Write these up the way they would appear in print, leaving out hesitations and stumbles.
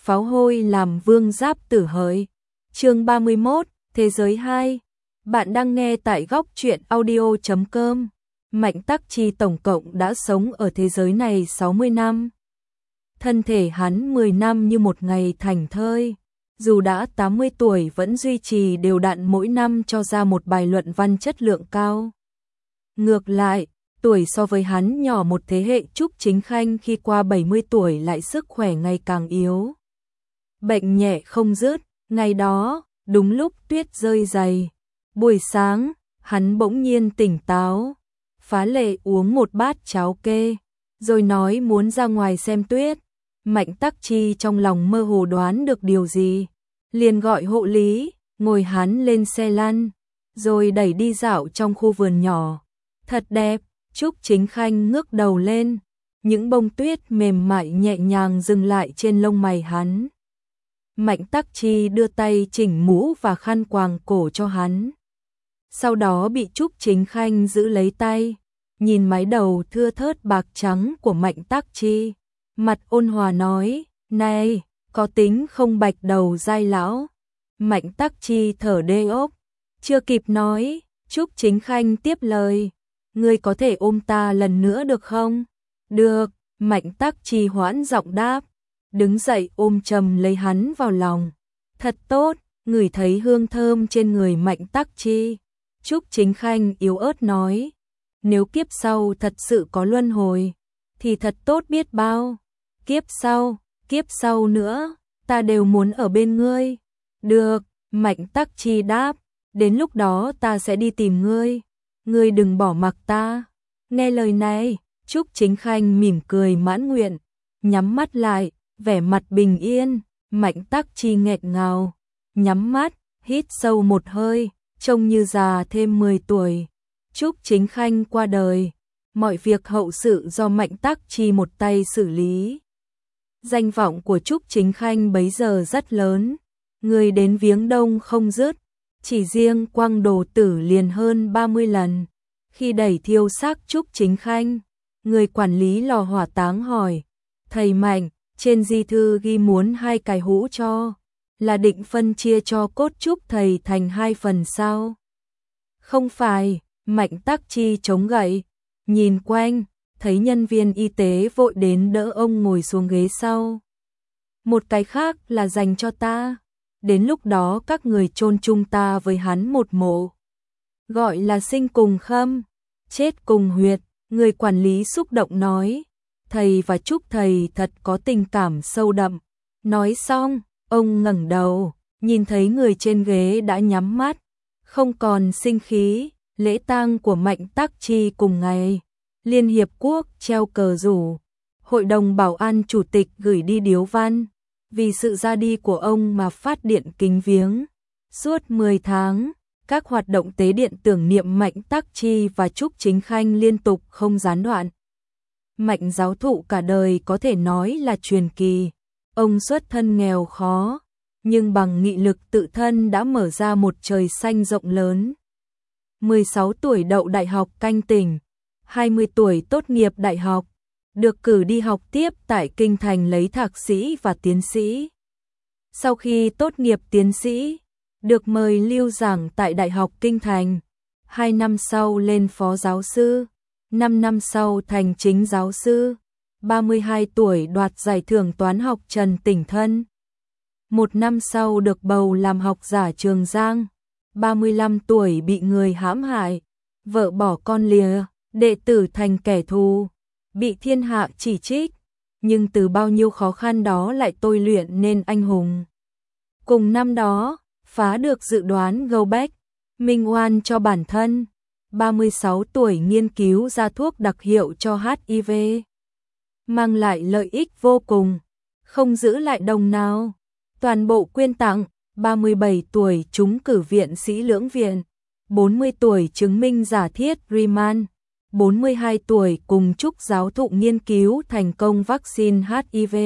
pháo hôi làm vương giáp tử hỡi. Chương 31, Thế giới 2. Bạn đang nghe tại góc truyện audio.com. Mạnh Tắc Chi tổng cộng đã sống ở thế giới này 60 năm. Thân thể hắn 10 năm như một ngày thảnh thơi. Dù đã 80 tuổi vẫn duy trì đều đặn mỗi năm cho ra một bài luận văn chất lượng cao. Ngược lại, tuổi so với hắn nhỏ một thế hệ Trúc Chính Khanh khi qua 70 tuổi lại sức khỏe ngày càng yếu. Bệnh nhẹ không dứt, ngày đó, đúng lúc tuyết rơi dày. Buổi sáng, hắn bỗng nhiên tỉnh táo, phá lệ uống một bát cháo kê, rồi nói muốn ra ngoài xem tuyết. Mạnh Tắc Chi trong lòng mơ hồ đoán được điều gì, liền gọi hộ lý, ngồi hắn lên xe lăn, rồi đẩy đi dạo trong khu vườn nhỏ. Thật đẹp, Trúc Chính Khanh ngước đầu lên, những bông tuyết mềm mại nhẹ nhàng dừng lại trên lông mày hắn. Mạnh Tắc Chi đưa tay chỉnh mũ và khăn quàng cổ cho hắn. Sau đó bị Trúc Chính Khanh giữ lấy tay, nhìn mái đầu thưa thớt bạc trắng của Mạnh Tắc Chi, mặt ôn hòa nói, này, có tính không bạch đầu dai lão. Mạnh Tắc Chi thở đê ốc, chưa kịp nói, Trúc Chính Khanh tiếp lời, ngươi có thể ôm ta lần nữa được không? Được, Mạnh Tắc Chi hoãn giọng đáp, đứng dậy ôm chầm lấy hắn vào lòng. Thật tốt, ngửi thấy hương thơm trên người Mạnh Tắc Chi. Trúc Chính Khanh yếu ớt nói, nếu kiếp sau thật sự có luân hồi, thì thật tốt biết bao. Kiếp sau nữa, ta đều muốn ở bên ngươi. Được, Mạnh Tắc Chi đáp, đến lúc đó ta sẽ đi tìm ngươi. Ngươi đừng bỏ mặc ta. Nghe lời này, Trúc Chính Khanh mỉm cười mãn nguyện, nhắm mắt lại, vẻ mặt bình yên. Mạnh Tắc Chi nghẹn ngào, nhắm mắt, hít sâu một hơi, trông như già thêm 10 tuổi. Trúc Chính Khanh qua đời, mọi việc hậu sự do Mạnh Tắc Chi một tay xử lý. Danh vọng của Trúc Chính Khanh bấy giờ rất lớn, người đến viếng đông không dứt, chỉ riêng Quang Đồ Tử liền hơn 30 lần. Khi đẩy thiêu xác Trúc Chính Khanh, người quản lý lò hỏa táng hỏi, thầy Mạnh, trên di thư ghi muốn 2 cái hũ cho, là định phân chia cho cốt Trúc thầy thành 2 phần sao? Không phải, Mạnh Tắc Chi chống gậy, nhìn quanh, thấy nhân viên y tế vội đến đỡ ông ngồi xuống ghế sau. Một cái khác là dành cho ta, đến lúc đó các người chôn chung ta với hắn một mộ. Gọi là sinh cùng khâm, chết cùng huyệt, người quản lý xúc động nói. Thầy và Trúc thầy thật có tình cảm sâu đậm. Nói xong, ông ngẩng đầu, nhìn thấy người trên ghế đã nhắm mắt, không còn sinh khí. Lễ tang của Mạnh Tắc Chi cùng ngày, Liên Hiệp Quốc treo cờ rủ, Hội đồng Bảo an Chủ tịch gửi đi điếu văn, vì sự ra đi của ông mà phát điện kính viếng. Suốt 10 tháng, các hoạt động tế điện tưởng niệm Mạnh Tắc Chi và Trúc Chính Khanh liên tục không gián đoạn. Mạnh giáo thụ cả đời có thể nói là truyền kỳ. Ông xuất thân nghèo khó, nhưng bằng nghị lực tự thân đã mở ra một trời xanh rộng lớn. 16 tuổi đậu đại học Canh Tỉnh, 20 tuổi tốt nghiệp đại học, được cử đi học tiếp tại Kinh Thành lấy thạc sĩ và tiến sĩ. Sau khi tốt nghiệp tiến sĩ, được mời lưu giảng tại Đại học Kinh Thành, 2 năm sau lên phó giáo sư, 5 năm sau thành chính giáo sư, 32 tuổi đoạt giải thưởng toán học Trần Tỉnh Thân. 1 năm sau được bầu làm học giả Trường Giang, 35 tuổi bị người hãm hại, vợ bỏ con lìa, đệ tử thành kẻ thù, bị thiên hạ chỉ trích, nhưng từ bao nhiêu khó khăn đó lại tôi luyện nên anh hùng. Cùng năm đó, phá được dự đoán Go-Back, minh oan cho bản thân, 36 tuổi nghiên cứu ra thuốc đặc hiệu cho HIV, mang lại lợi ích vô cùng, không giữ lại đồng nào, toàn bộ quyên tặng. 37 tuổi trúng cử viện sĩ lưỡng viện, 40 tuổi chứng minh giả thiết Riemann, 42 tuổi cùng Trúc giáo thụ nghiên cứu thành công vaccine HIV.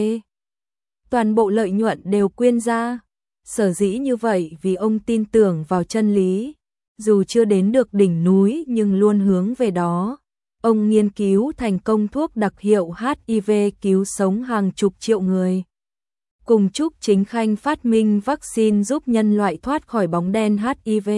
Toàn bộ lợi nhuận đều quyên ra. Sở dĩ như vậy vì ông tin tưởng vào chân lý, dù chưa đến được đỉnh núi nhưng luôn hướng về đó. Ông nghiên cứu thành công thuốc đặc hiệu HIV cứu sống hàng chục triệu người. cùng Trúc Chính Khanh phát minh vaccine giúp nhân loại thoát khỏi bóng đen HIV.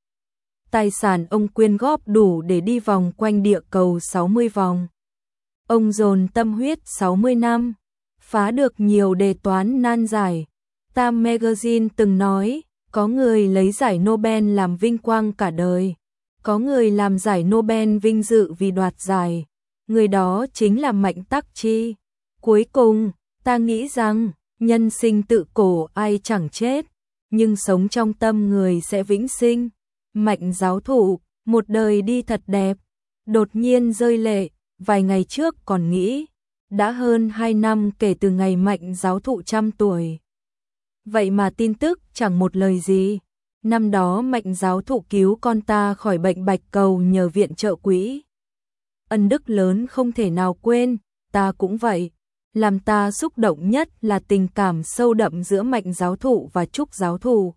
Tài sản ông quyên góp đủ để đi vòng quanh địa cầu 60 vòng. Ông dồn tâm huyết 60 năm, phá được nhiều đề toán nan giải. Time Magazine từng nói, có người lấy giải Nobel làm vinh quang cả đời, có người làm giải Nobel vinh dự vì đoạt giải, người đó chính là Mạnh Tắc Chi. Cuối cùng, ta nghĩ rằng, nhân sinh tự cổ ai chẳng chết, nhưng sống trong tâm người sẽ vĩnh sinh. Mạnh giáo thụ, một đời đi thật đẹp, đột nhiên rơi lệ, vài ngày trước còn nghĩ, đã hơn 2 năm kể từ ngày Mạnh giáo thụ 100 tuổi. Vậy mà tin tức chẳng một lời gì. Năm đó Mạnh giáo thụ cứu con ta khỏi bệnh bạch cầu nhờ viện trợ quỹ. Ân đức lớn không thể nào quên, ta cũng vậy. Làm ta xúc động nhất là tình cảm sâu đậm giữa Mạnh giáo thụ và Trúc giáo thụ.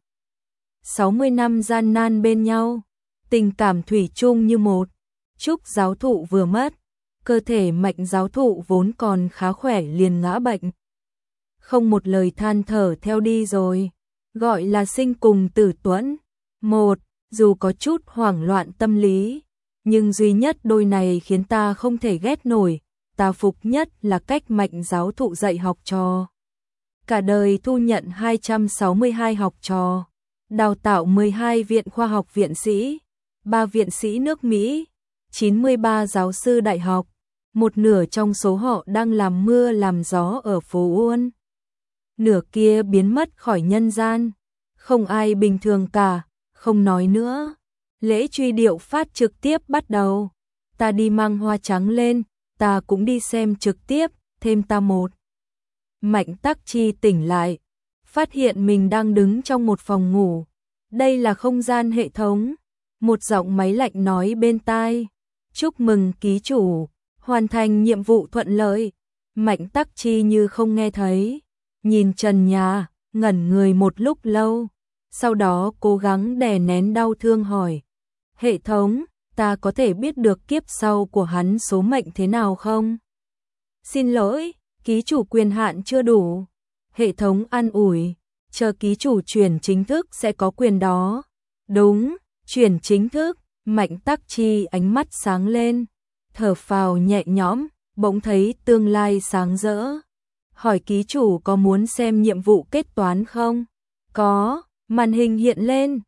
60 năm gian nan bên nhau, tình cảm thủy chung như một. Trúc giáo thụ vừa mất, cơ thể Mạnh giáo thụ vốn còn khá khỏe liền ngã bệnh. Không một lời than thở theo đi rồi, gọi là sinh cùng tử tuẫn. Một, dù có chút hoảng loạn tâm lý, nhưng duy nhất đôi này khiến ta không thể ghét nổi, ta phục nhất là cách Mạnh giáo thụ dạy học trò. Cả đời thu nhận 262 học trò, đào tạo 12 viện khoa học viện sĩ, 3 viện sĩ nước Mỹ, 93 giáo sư đại học, một nửa trong số họ đang làm mưa làm gió ở phố Uôn. Nửa kia biến mất khỏi nhân gian, không ai bình thường cả, không nói nữa. Lễ truy điệu phát trực tiếp bắt đầu, ta đi mang hoa trắng lên, ta cũng đi xem trực tiếp, thêm ta một. Mạnh Tắc Chi tỉnh lại, phát hiện mình đang đứng trong một phòng ngủ. Đây là không gian hệ thống. Một giọng máy lạnh nói bên tai, chúc mừng ký chủ, hoàn thành nhiệm vụ thuận lợi. Mạnh Tắc Chi như không nghe thấy, nhìn trần nhà, ngẩn người một lúc lâu, sau đó cố gắng đè nén đau thương hỏi, hệ thống, ta có thể biết được kiếp sau của hắn số mệnh thế nào không? Xin lỗi, ký chủ quyền hạn chưa đủ. Hệ thống an ủi, chờ ký chủ chuyển chính thức sẽ có quyền đó. Đúng, chuyển chính thức. Mạnh Tắc Chi ánh mắt sáng lên, thở phào nhẹ nhõm, bỗng thấy tương lai sáng rỡ. Hỏi ký chủ có muốn xem nhiệm vụ kết toán không? Có, màn hình hiện lên,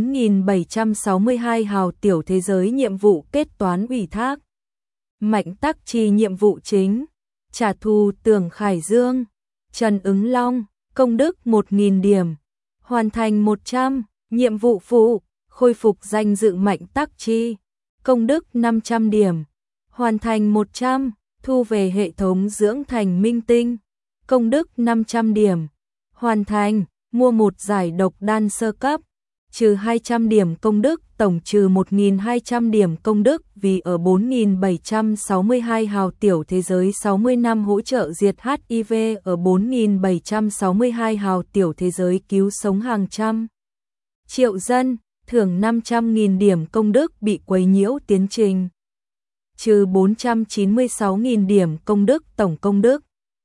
4762 hào tiểu thế giới nhiệm vụ kết toán ủy thác. Mạnh Tắc Chi nhiệm vụ chính, trả thù Tưởng Khải Dương, Trần Ứng Long, công đức 1000 điểm, hoàn thành 100, nhiệm vụ phụ, khôi phục danh dự Mạnh Tắc Chi, công đức 500 điểm, hoàn thành 100, thu về hệ thống dưỡng thành minh tinh, công đức 500 điểm, hoàn thành, mua một giải độc đan sơ cấp, trừ 200 điểm công đức, tổng trừ 1200 điểm công đức vì ở 4762 hào tiểu thế giới 60 năm hỗ trợ diệt HIV ở 4762 hào tiểu thế giới cứu sống hàng trăm triệu dân, thưởng 500.000 điểm công đức bị quấy nhiễu tiến trình, trừ 496.000 điểm công đức tổng công đức.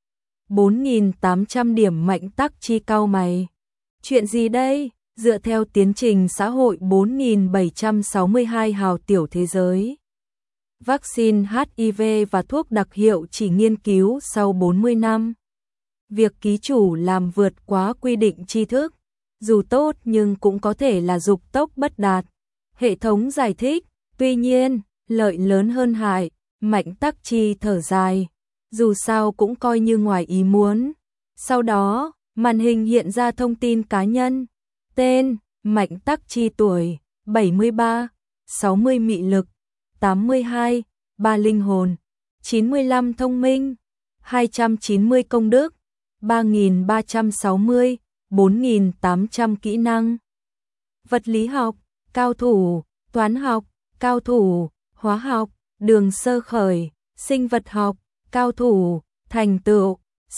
4.800 điểm. Mạnh Tắc Chi cau mày. Chuyện gì đây? Dựa theo tiến trình xã hội 4.762 hào tiểu thế giới. Vaccine HIV và thuốc đặc hiệu chỉ nghiên cứu sau 40 năm. Việc ký chủ làm vượt quá quy định tri thức, dù tốt nhưng cũng có thể là dục tốc bất đạt. Hệ thống giải thích, tuy nhiên, lợi lớn hơn hại. Mạnh Tắc Chi thở dài, dù sao cũng coi như ngoài ý muốn. Sau đó, màn hình hiện ra thông tin cá nhân. Tên, Mạnh Tắc Chi tuổi, 73, 60 mị lực, 82, 3 linh hồn, 95 thông minh, 290 công đức, 3.360, 4.800 kỹ năng. Vật lý học, cao thủ, toán học, cao thủ, hóa học, đường sơ khởi, sinh vật học, cao thủ, thành tựu,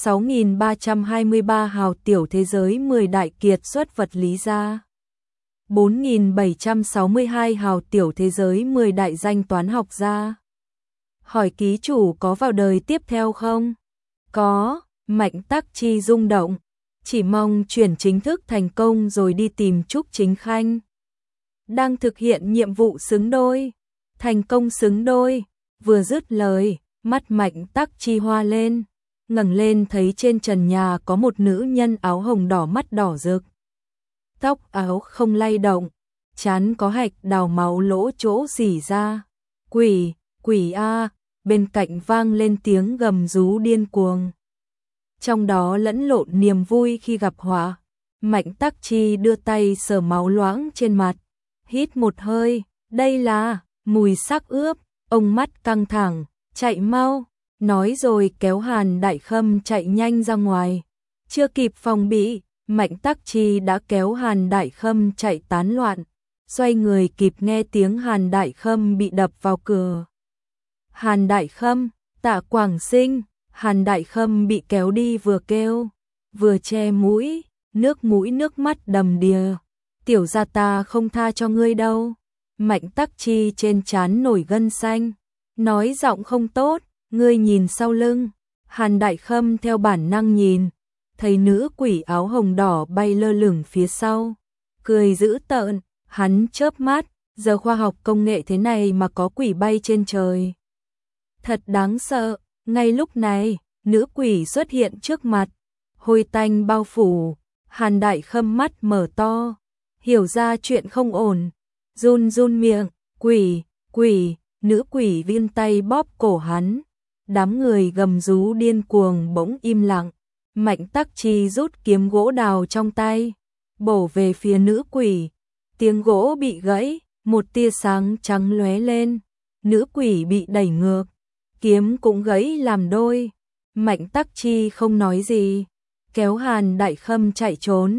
6.323 hào tiểu thế giới 10 đại kiệt xuất vật lý gia. 4.762 hào tiểu thế giới 10 đại danh toán học gia. Hỏi ký chủ có vào đời tiếp theo không? Có, Mạnh Tắc Chi rung động. chỉ mong chuyển chính thức thành công rồi đi tìm Trúc Chính Khanh. Đang thực hiện nhiệm vụ xứng đôi, thành công xứng đôi, vừa dứt lời, mắt Mạnh Tắc Chi hoa lên, ngẩng lên thấy trên trần nhà có một nữ nhân áo hồng đỏ mắt đỏ rực. Tóc áo không lay động, trán có hạch đào máu lỗ chỗ rỉ ra. Quỷ, quỷ a, bên cạnh vang lên tiếng gầm rú điên cuồng. Trong đó lẫn lộn niềm vui khi gặp họa. Mạnh Tắc Chi đưa tay sờ máu loãng trên mặt, hít một hơi, đây là mùi xác ướp, ông mắt căng thẳng, chạy mau, nói rồi kéo Hàn Đại Khâm chạy nhanh ra ngoài. Chưa kịp phòng bị, Mạnh Tắc Chi đã kéo Hàn Đại Khâm chạy tán loạn, xoay người kịp nghe tiếng Hàn Đại Khâm bị đập vào cửa. Hàn Đại Khâm, Tạ Quảng Sinh, Hàn Đại Khâm bị kéo đi vừa kêu, vừa che mũi nước mắt đầm đìa. Tiểu gia ta không tha cho ngươi đâu. Mạnh Tắc Chi trên trán nổi gân xanh, nói giọng không tốt, ngươi nhìn sau lưng. Hàn Đại Khâm theo bản năng nhìn, thấy nữ quỷ áo hồng đỏ bay lơ lửng phía sau, cười dữ tợn, hắn chớp mắt, giờ khoa học công nghệ thế này mà có quỷ bay trên trời. Thật đáng sợ, ngay lúc này, nữ quỷ xuất hiện trước mặt, hôi tanh bao phủ, Hàn Đại Khâm mắt mở to, hiểu ra chuyện không ổn, run run miệng, quỷ, quỷ, nữ quỷ vươn tay bóp cổ hắn. Đám người gầm rú điên cuồng bỗng im lặng, Mạnh Tắc Chi rút kiếm gỗ đào trong tay, bổ về phía nữ quỷ, tiếng gỗ bị gãy, một tia sáng trắng lóe lên, nữ quỷ bị đẩy ngược, kiếm cũng gãy làm đôi. Mạnh Tắc Chi không nói gì, kéo Hàn Đại Khâm chạy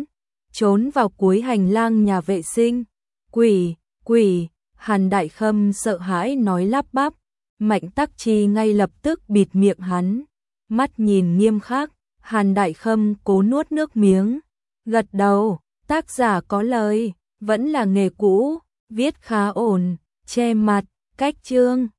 trốn vào cuối hành lang nhà vệ sinh. Quỷ, quỷ, Hàn Đại Khâm sợ hãi nói lắp bắp, Mạnh Tắc Chi ngay lập tức bịt miệng hắn, mắt nhìn nghiêm khắc. Hàn Đại Khâm cố nuốt nước miếng, gật đầu, tác giả có lời, vẫn là nghề cũ, viết khá ổn, che mặt, cách chương.